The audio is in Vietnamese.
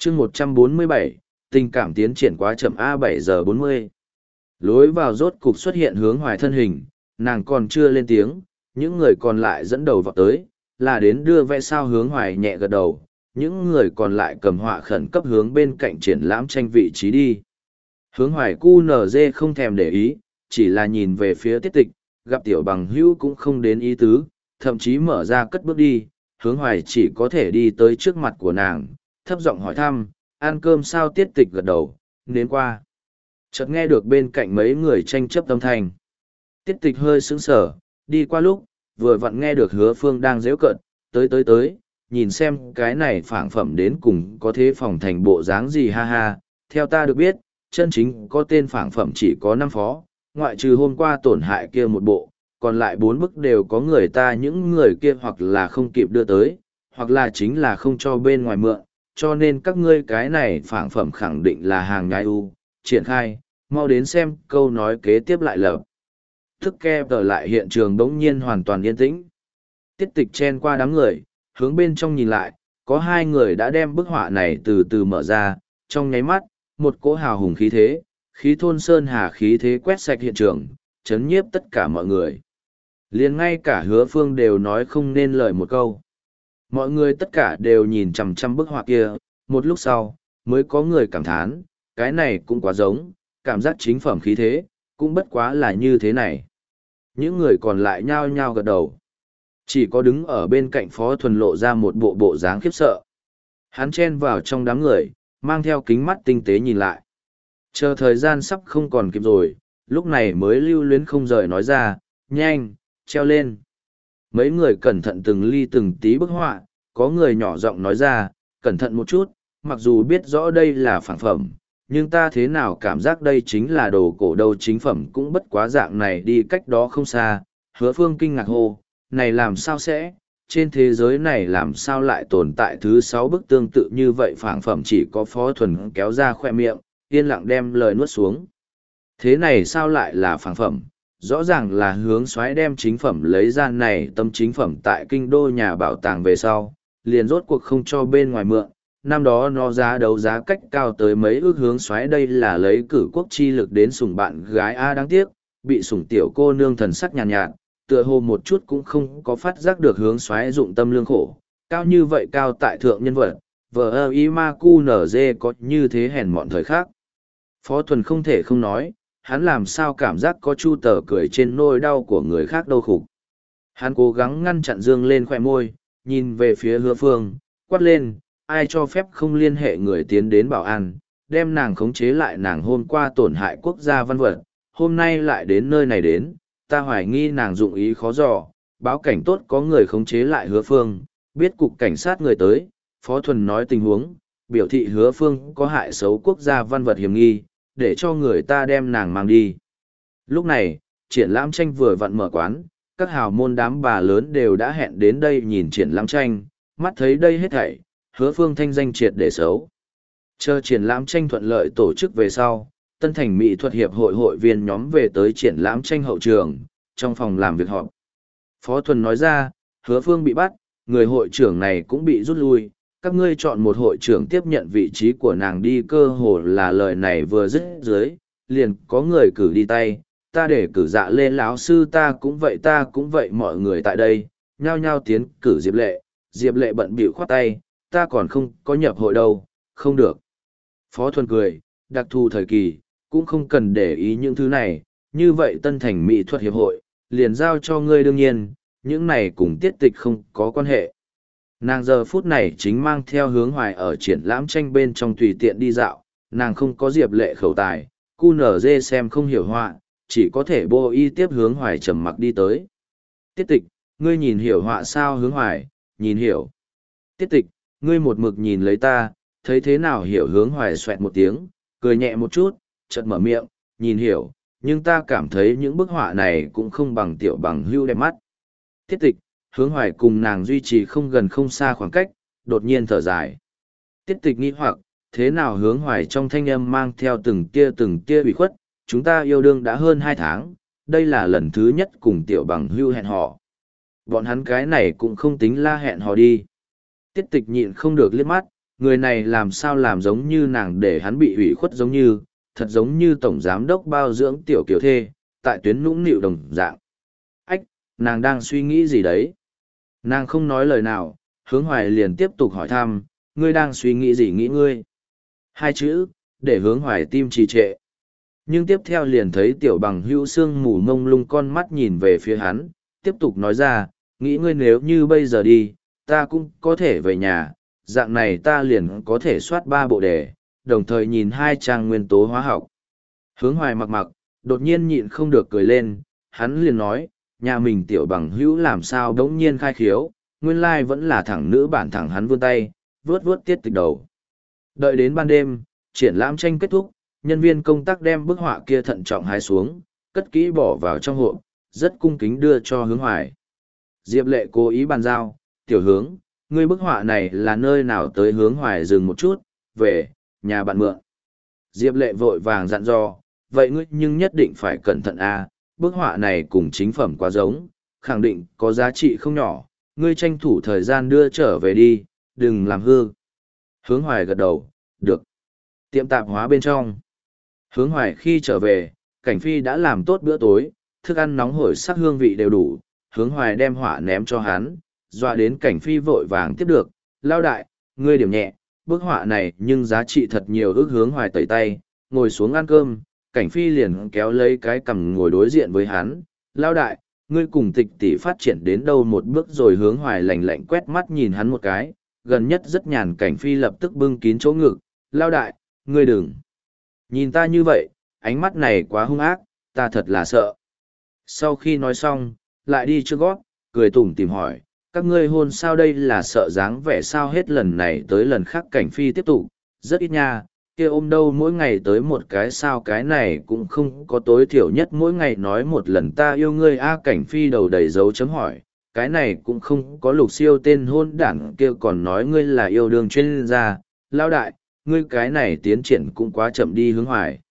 chương 147, tình cảm tiến triển quá chậm A 7:40. Lối vào rốt cục xuất hiện Hướng Hoài thân hình, nàng còn chưa lên tiếng, những người còn lại dẫn đầu vào tới, là đến đưa vẽ sao. Hướng Hoài nhẹ gật đầu, những người còn lại cầm họa khẩn cấp hướng bên cạnh triển lãm tranh vị trí đi. Hướng Hoài QNZ không thèm để ý, chỉ là nhìn về phía Tiết Tịch, gặp tiểu bằng hữu cũng không đến ý tứ, thậm chí mở ra cất bước đi. Hướng Hoài chỉ có thể đi tới trước mặt của nàng, thấp giọng hỏi thăm, ăn cơm sao? Tiết Tịch gật đầu, đến qua. Chợt nghe được bên cạnh mấy người tranh chấp âm thanh. Tiết Tịch hơi sững sờ, đi qua lúc, vừa vặn nghe được Hứa Phương đang giễu cợt, tới, nhìn xem cái này phảng phẩm đến cùng có thế phòng thành bộ dáng gì ha ha. Theo ta được biết, chân chính có tên phảng phẩm chỉ có 5 phó, ngoại trừ hôm qua tổn hại kia một bộ, còn lại 4 bức đều có người ta, những người kia hoặc là không kịp đưa tới, hoặc là chính là không cho bên ngoài mượn, cho nên các ngươi cái này phảng phẩm khẳng định là hàng nhái u, triển khai, mau đến xem. Câu nói kế tiếp lại lập tức kẹp ở lại hiện trường đống nhiên hoàn toàn yên tĩnh. Tiết Tịch chen qua đám người, hướng bên trong nhìn lại, có 2 người đã đem bức họa này từ từ mở ra, trong nháy mắt, một cỗ hào hùng khí thế, khí thôn sơn hà khí thế quét sạch hiện trường, chấn nhiếp tất cả mọi người. Liền ngay cả Hứa Phương đều nói không nên lời một câu. Mọi người tất cả đều nhìn chằm chằm bức họa kia, một lúc sau, mới có người cảm thán, cái này cũng quá giống, cảm giác chính phẩm khí thế, cũng bất quá là như thế này. Những người còn lại nhao nhao gật đầu. Chỉ có đứng ở bên cạnh Phó Thuần lộ ra một bộ dáng khiếp sợ. Hắn chen vào trong đám người, mang theo kính mắt tinh tế nhìn lại. Chờ thời gian sắp không còn kịp rồi, lúc này mới lưu luyến không rời nói ra, nhanh, treo lên. Mấy người cẩn thận từng ly từng tí bức họa, có người nhỏ giọng nói ra, cẩn thận một chút, mặc dù biết rõ đây là phản phẩm, nhưng ta thế nào cảm giác đây chính là đồ cổ đâu, chính phẩm cũng bất quá dạng này đi, cách đó không xa. Hứa Phương kinh ngạc hô, này làm sao sẽ, trên thế giới này làm sao lại tồn tại thứ 6 bức tương tự như vậy phản phẩm? Chỉ có Phó Thuần kéo ra khoe miệng, yên lặng đem lời nuốt xuống. Thế này sao lại là phản phẩm? Rõ ràng là Hướng Soái đem chính phẩm lấy ra này, tâm chính phẩm tại kinh đô nhà bảo tàng về sau, liền rốt cuộc không cho bên ngoài mượn. Năm đó nó giá đấu giá cách cao tới mấy ước. Hướng Soái đây là lấy cử quốc chi lực đến sủng bạn gái A, đáng tiếc, bị sủng tiểu cô nương thần sắc nhàn nhạt, tựa hồ một chút cũng không có phát giác được Hướng Soái dụng tâm lương khổ, cao như vậy cao tại thượng nhân vật, vờ y ma cu nở dê có như thế hèn mọn thời khác. Phó Thuần không thể không nói, hắn làm sao cảm giác có chu tờ cười trên nỗi đau của người khác đâu khục. Hắn cố gắng ngăn chặn dương lên khỏe môi, nhìn về phía Hứa Phương, quát lên, ai cho phép không liên hệ người tiến đến bảo an, đem nàng khống chế lại. Nàng hôm qua tổn hại quốc gia văn vật, hôm nay lại đến nơi này đến, ta hoài nghi nàng dụng ý khó dò, báo cảnh tốt có người khống chế lại Hứa Phương, biết cục cảnh sát người tới. Phó Thuần nói tình huống, biểu thị Hứa Phương có hại xấu quốc gia văn vật hiểm nghi, để cho người ta đem nàng mang đi. Lúc này, triển lãm tranh vừa vặn mở quán, các hào môn đám bà lớn đều đã hẹn đến đây nhìn triển lãm tranh, mắt thấy đây hết thảy, Hứa Phương thanh danh triệt để xấu. Chờ triển lãm tranh thuận lợi tổ chức về sau, Tân Thành Mỹ thuật hiệp hội hội viên nhóm về tới triển lãm tranh hậu trường, trong phòng làm việc họp. Phó Thuần nói ra, Hứa Phương bị bắt, người hội trưởng này cũng bị rút lui, các ngươi chọn một hội trưởng tiếp nhận vị trí của nàng đi. Cơ hồ là lời này vừa dứt dưới, liền có người cử đi tay, ta để cử Dạ Lê lão sư, ta cũng vậy. Mọi người tại đây nhao nhao tiến cử Diệp Lệ. Diệp Lệ bận bịu khoát tay, ta còn không có nhập hội đâu, không được. Phó Thuần cười, đặc thù thời kỳ, cũng không cần để ý những thứ này, như vậy Tân Thành Mỹ thuật hiệp hội, liền giao cho ngươi. Đương nhiên, những này cùng Tiết Tịch không có quan hệ. Nàng giờ phút này chính mang theo Hướng Hoài ở triển lãm tranh bên trong tùy tiện đi dạo, nàng không có Diệp Lệ khẩu tài, QNZ xem không hiểu họa, chỉ có thể bô y tiếp Hướng Hoài trầm mặc đi tới. Tiết Tịch, ngươi nhìn hiểu họa sao? Hướng Hoài, nhìn hiểu. Tiết Tịch, ngươi một mực nhìn lấy ta, thấy thế nào hiểu? Hướng Hoài xoẹt một tiếng, cười nhẹ một chút, chợt mở miệng, nhìn hiểu, nhưng ta cảm thấy những bức họa này cũng không bằng tiểu bằng hưu đẹp mắt. Tiết Tịch, Hướng Hoài cùng nàng duy trì không gần không xa khoảng cách, đột nhiên thở dài. Tiết Tịch nghĩ hoặc, thế nào? Hướng Hoài trong thanh âm mang theo từng tia ủy khuất, chúng ta yêu đương đã hơn 2 tháng, đây là lần thứ nhất cùng tiểu bằng hưu hẹn hò. Bọn hắn cái này cũng không tính la hẹn hò đi. Tiết Tịch nhịn không được liếc mắt, Người này làm sao làm giống như nàng để hắn bị ủy khuất giống như, thật giống như tổng giám đốc bao dưỡng tiểu kiểu thê, tại tuyến nũng nịu đồng dạng. Ách, nàng đang suy nghĩ gì đấy? Nàng không nói lời nào, Hướng Hoài liền tiếp tục hỏi thăm, ngươi đang suy nghĩ gì nghĩ ngươi? Hai chữ, để Hướng Hoài tim trì trệ. Nhưng tiếp theo liền thấy tiểu bằng hữu sương mù mông lung con mắt nhìn về phía hắn, tiếp tục nói ra, nghĩ ngươi nếu như bây giờ đi, ta cũng có thể về nhà, dạng này ta liền có thể soát 3 bộ đề, đồng thời nhìn 2 trang nguyên tố hóa học. Hướng Hoài mặc mặc, đột nhiên nhịn không được cười lên, hắn liền nói, nhà mình tiểu bằng hữu làm sao đống nhiên khai khiếu, nguyên lai vẫn là thẳng nữ bản thẳng hắn vươn tay, vướt vướt tiết tịch đầu. Đợi đến ban đêm, triển lãm tranh kết thúc, nhân viên công tác đem bức họa kia thận trọng hái xuống, cất kỹ bỏ vào trong hộp, rất cung kính đưa cho Hướng Hoài. Diệp Lệ cố ý bàn giao, tiểu Hướng, ngươi bức họa này là nơi nào tới? Hướng Hoài dừng một chút, về, nhà bạn mượn. Diệp Lệ vội vàng dặn dò, vậy ngươi nhưng nhất định phải cẩn thận a, bức họa này cùng chính phẩm quá giống, khẳng định có giá trị không nhỏ, ngươi tranh thủ thời gian đưa trở về đi, đừng làm hư. Hướng Hoài gật đầu, được. Tiệm tạp hóa bên trong. Hướng Hoài khi trở về, Cảnh Phi đã làm tốt bữa tối, thức ăn nóng hổi sắc hương vị đều đủ, Hướng Hoài đem họa ném cho hắn, dọa đến Cảnh Phi vội vàng tiếp được, lao đại, ngươi điểm nhẹ, bức họa này nhưng giá trị thật nhiều. Ước Hướng Hoài tẩy tay, ngồi xuống ăn cơm, Cảnh Phi liền kéo lấy cái cằm ngồi đối diện với hắn, lao đại, ngươi cùng Tịch tỷ phát triển đến đâu một bước rồi? Hướng Hoài lạnh lạnh quét mắt nhìn hắn một cái, gần nhất rất nhàn. Cảnh Phi lập tức bưng kín chỗ ngực, lao đại, ngươi đừng nhìn ta như vậy, ánh mắt này quá hung ác, ta thật là sợ. Sau khi nói xong, lại đi trước gót, cười tủm tìm hỏi, các ngươi hôn sao? Đây là sợ dáng vẻ sao? Hết lần này tới lần khác Cảnh Phi tiếp tục, rất ít nha, kia ôm đâu mỗi ngày tới một cái sao? Cái này cũng không có, tối thiểu nhất mỗi ngày nói một lần ta yêu ngươi a. Cảnh Phi đầu đầy dấu chấm hỏi, cái này cũng không có. Lục Siêu tên hôn đảng kia còn nói ngươi là yêu đương chuyên gia, lao đại, ngươi cái này tiến triển cũng quá chậm đi. Hướng Hoài